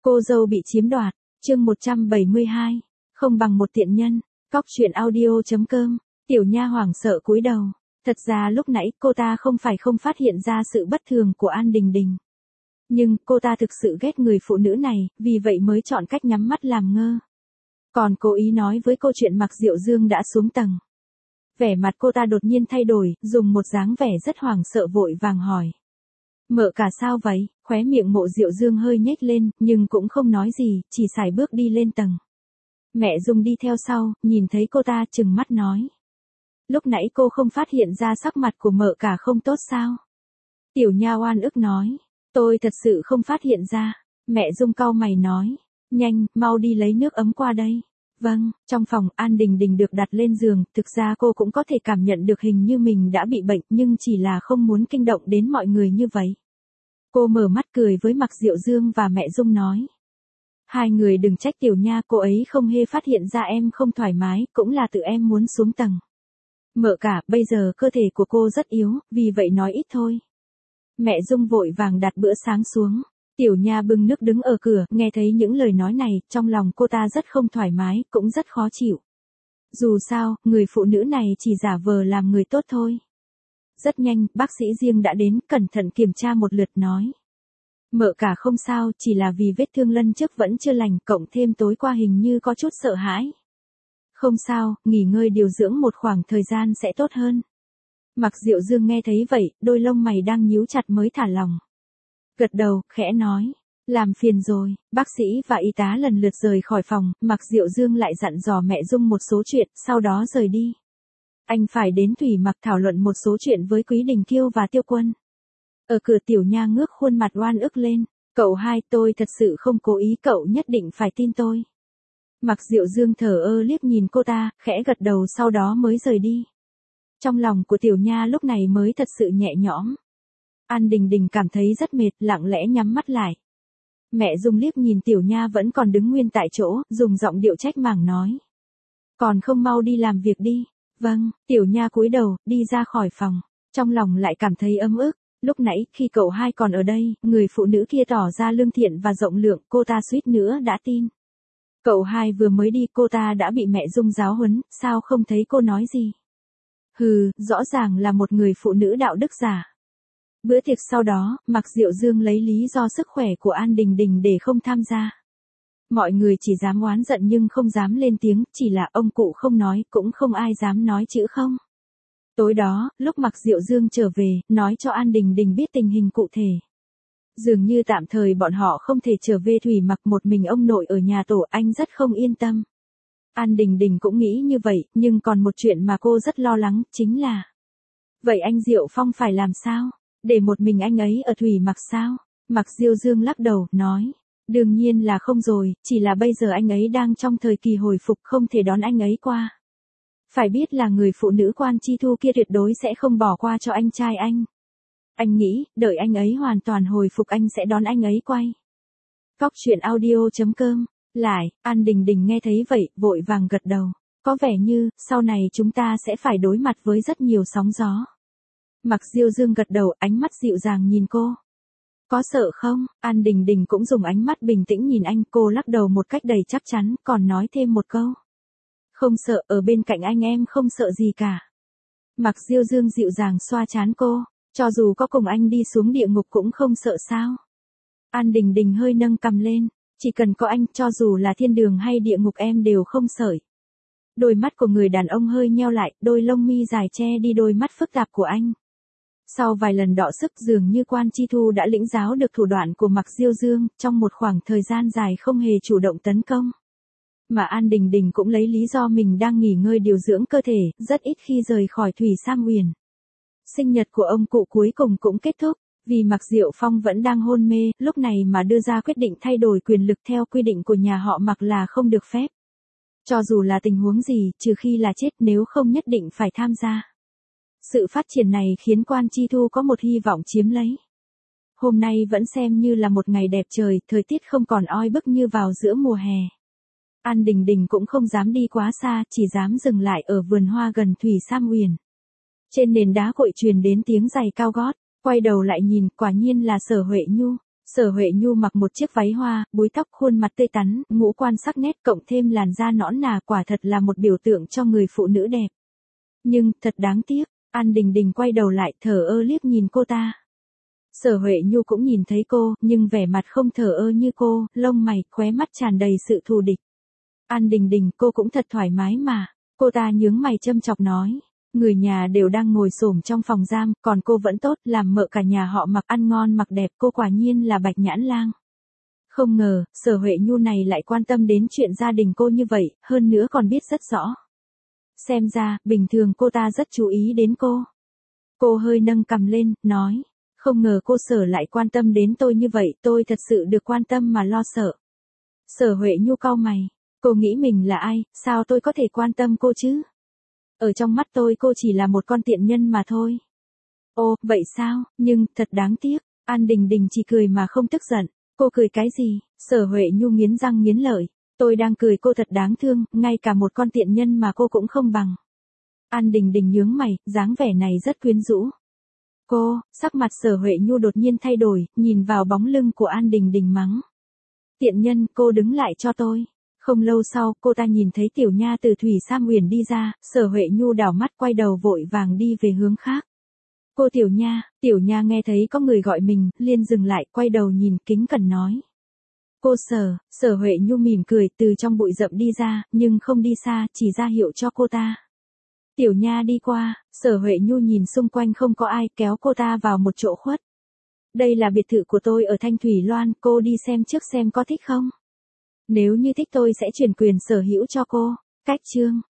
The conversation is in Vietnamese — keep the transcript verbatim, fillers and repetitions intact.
Cô dâu bị chiếm đoạt, chương một trăm bảy mươi hai, không bằng một tiện nhân, cóc truyện audio chấm com, Tiểu Nha hoảng sợ cúi đầu, thật ra lúc nãy cô ta không phải không phát hiện ra sự bất thường của An Đình Đình. Nhưng cô ta thực sự ghét người phụ nữ này, vì vậy mới chọn cách nhắm mắt làm ngơ. Còn cố ý nói với cô chuyện Mạc Diệu Dương đã xuống tầng. Vẻ mặt cô ta đột nhiên thay đổi, dùng một dáng vẻ rất hoảng sợ vội vàng hỏi. Mợ cả sao vậy? Khóe miệng Mộ Diệu Dương hơi nhếch lên, nhưng cũng không nói gì, chỉ sải bước đi lên tầng. Mẹ Dung đi theo sau, nhìn thấy cô ta trừng mắt nói. Lúc nãy cô không phát hiện ra sắc mặt của mợ cả không tốt sao? Tiểu Nha oan ức nói. Tôi thật sự không phát hiện ra. Mẹ Dung cau mày nói. Nhanh, mau đi lấy nước ấm qua đây. Vâng, trong phòng An Đình Đình được đặt lên giường, thực ra cô cũng có thể cảm nhận được hình như mình đã bị bệnh nhưng chỉ là không muốn kinh động đến mọi người như vậy. Cô mở mắt cười với Mạc Diệu Dương và mẹ Dung nói. Hai người đừng trách Tiểu Nha, cô ấy không hề phát hiện ra em không thoải mái, cũng là tự em muốn xuống tầng. Mợ cả, bây giờ cơ thể của cô rất yếu, vì vậy nói ít thôi. Mẹ Dung vội vàng đặt bữa sáng xuống. Tiểu Nha bưng nước đứng ở cửa, nghe thấy những lời nói này, trong lòng cô ta rất không thoải mái, cũng rất khó chịu. Dù sao, người phụ nữ này chỉ giả vờ làm người tốt thôi. Rất nhanh, bác sĩ riêng đã đến, cẩn thận kiểm tra một lượt nói. Mợ cả không sao, chỉ là vì vết thương lần trước vẫn chưa lành, cộng thêm tối qua hình như có chút sợ hãi. Không sao, nghỉ ngơi điều dưỡng một khoảng thời gian sẽ tốt hơn. Mạc Diệu Dương nghe thấy vậy, đôi lông mày đang nhíu chặt mới thả lòng. Gật đầu, khẽ nói, làm phiền rồi. Bác sĩ và y tá lần lượt rời khỏi phòng, Mạc Diệu Dương lại dặn dò mẹ Dung một số chuyện, sau đó rời đi. Anh phải đến Thủy Mặc thảo luận một số chuyện với Quý Đình Kiêu và Tiêu Quân. Ở cửa Tiểu Nha ngước khuôn mặt oan ức lên, cậu hai, tôi thật sự không cố ý, cậu nhất định phải tin tôi. Mạc Diệu Dương thở ơ liếc nhìn cô ta, khẽ gật đầu sau đó mới rời đi. Trong lòng của Tiểu Nha lúc này mới thật sự nhẹ nhõm. An Đình Đình cảm thấy rất mệt, lặng lẽ nhắm mắt lại. Mẹ Dung liếc nhìn Tiểu Nha vẫn còn đứng nguyên tại chỗ, dùng giọng điệu trách mắng nói. Còn không mau đi làm việc đi. Vâng, Tiểu Nha cúi đầu, đi ra khỏi phòng. Trong lòng lại cảm thấy ấm ức. Lúc nãy, khi cậu hai còn ở đây, người phụ nữ kia tỏ ra lương thiện và rộng lượng, cô ta suýt nữa đã tin. Cậu hai vừa mới đi, cô ta đã bị mẹ Dung giáo huấn, sao không thấy cô nói gì? Hừ, rõ ràng là một người phụ nữ đạo đức giả. Bữa tiệc sau đó, Mạc Diệu Dương lấy lý do sức khỏe của An Đình Đình để không tham gia. Mọi người chỉ dám oán giận nhưng không dám lên tiếng, chỉ là ông cụ không nói, cũng không ai dám nói chữ không. Tối đó, lúc Mạc Diệu Dương trở về, nói cho An Đình Đình biết tình hình cụ thể. Dường như tạm thời bọn họ không thể trở về Thủy Mặc, một mình ông nội ở nhà tổ, anh rất không yên tâm. An Đình Đình cũng nghĩ như vậy, nhưng còn một chuyện mà cô rất lo lắng, chính là... Vậy anh Diệu Phong phải làm sao? Để một mình anh ấy ở Thủy Mặc sao? Mạc Diệu Dương lắc đầu, nói. Đương nhiên là không rồi, chỉ là bây giờ anh ấy đang trong thời kỳ hồi phục, không thể đón anh ấy qua. Phải biết là người phụ nữ Quan Chi Thu kia tuyệt đối sẽ không bỏ qua cho anh trai anh. Anh nghĩ, đợi anh ấy hoàn toàn hồi phục anh sẽ đón anh ấy quay. Cóc truyện audio chấm com. Lại, An Đình Đình nghe thấy vậy, vội vàng gật đầu. Có vẻ như, sau này chúng ta sẽ phải đối mặt với rất nhiều sóng gió. Mạc Diệu Dương gật đầu, ánh mắt dịu dàng nhìn cô. Có sợ không? An Đình Đình cũng dùng ánh mắt bình tĩnh nhìn anh, cô lắc đầu một cách đầy chắc chắn, còn nói thêm một câu. Không sợ, ở bên cạnh anh em không sợ gì cả. Mạc Diệu Dương dịu dàng xoa trán cô, cho dù có cùng anh đi xuống địa ngục cũng không sợ sao? An Đình Đình hơi nâng cằm lên, chỉ cần có anh, cho dù là thiên đường hay địa ngục em đều không sợ. Đôi mắt của người đàn ông hơi nheo lại, đôi lông mi dài che đi đôi mắt phức tạp của anh. Sau vài lần đọ sức, dường như Quan Chi Thu đã lĩnh giáo được thủ đoạn của Mạc Diệu Dương, trong một khoảng thời gian dài không hề chủ động tấn công. Mà An Đình Đình cũng lấy lý do mình đang nghỉ ngơi điều dưỡng cơ thể, rất ít khi rời khỏi Thủy Sam Uyển. Sinh nhật của ông cụ cuối cùng cũng kết thúc, vì Mạc Diệu Phong vẫn đang hôn mê, lúc này mà đưa ra quyết định thay đổi quyền lực theo quy định của nhà họ Mạc là không được phép. Cho dù là tình huống gì, trừ khi là chết, nếu không nhất định phải tham gia. Sự phát triển này khiến Quan Chi Thu có một hy vọng chiếm lấy. Hôm nay vẫn xem như là một ngày đẹp trời, thời tiết không còn oi bức như vào giữa mùa hè. An Đình Đình cũng không dám đi quá xa, chỉ dám dừng lại ở vườn hoa gần Thủy Sam Uyển. Trên nền đá cội truyền đến tiếng giày cao gót, quay đầu lại nhìn, quả nhiên là Sở Huệ Nhu. Sở Huệ Nhu mặc một chiếc váy hoa, búi tóc, khuôn mặt tươi tắn, ngũ quan sắc nét cộng thêm làn da nõn nà, quả thật là một biểu tượng cho người phụ nữ đẹp. Nhưng, thật đáng tiếc, An Đình Đình quay đầu lại thờ ơ liếc nhìn cô ta. Sở Huệ Nhu cũng nhìn thấy cô, nhưng vẻ mặt không thờ ơ như cô, lông mày, khóe mắt tràn đầy sự thù địch. An Đình Đình, cô cũng thật thoải mái mà. Cô ta nhướng mày châm chọc nói. Người nhà đều đang ngồi xổm trong phòng giam, còn cô vẫn tốt, làm mợ cả nhà họ mặc ăn ngon mặc đẹp, cô quả nhiên là Bạch Nhãn Lang. Không ngờ, Sở Huệ Nhu này lại quan tâm đến chuyện gia đình cô như vậy, hơn nữa còn biết rất rõ. Xem ra, bình thường cô ta rất chú ý đến cô. Cô hơi nâng cằm lên, nói. Không ngờ cô Sở lại quan tâm đến tôi như vậy, tôi thật sự được quan tâm mà lo sợ. Sở Huệ Nhu cau mày. Cô nghĩ mình là ai, sao tôi có thể quan tâm cô chứ? Ở trong mắt tôi cô chỉ là một con tiện nhân mà thôi. Ồ, vậy sao, nhưng, thật đáng tiếc, An Đình Đình chỉ cười mà không tức giận. Cô cười cái gì? Sở Huệ Nhu nghiến răng nghiến lợi. Tôi đang cười cô thật đáng thương, ngay cả một con tiện nhân mà cô cũng không bằng. An Đình Đình nhướng mày, dáng vẻ này rất quyến rũ. Cô, sắc mặt Sở Huệ Nhu đột nhiên thay đổi, nhìn vào bóng lưng của An Đình Đình mắng. Tiện nhân, cô đứng lại cho tôi. Không lâu sau, cô ta nhìn thấy Tiểu Nha từ Thủy Sam Uyển đi ra, Sở Huệ Nhu đảo mắt quay đầu vội vàng đi về hướng khác. Cô Tiểu Nha, Tiểu Nha nghe thấy có người gọi mình, liền dừng lại, quay đầu nhìn, kính cẩn nói. Cô Sở, Sở Huệ Nhu mỉm cười, từ trong bụi rậm đi ra, nhưng không đi xa, chỉ ra hiệu cho cô ta. Tiểu Nha đi qua, Sở Huệ Nhu nhìn xung quanh không có ai, kéo cô ta vào một chỗ khuất. Đây là biệt thự của tôi ở Thanh Thủy Loan, cô đi xem trước xem có thích không? Nếu như thích tôi sẽ chuyển quyền sở hữu cho cô. Cách chương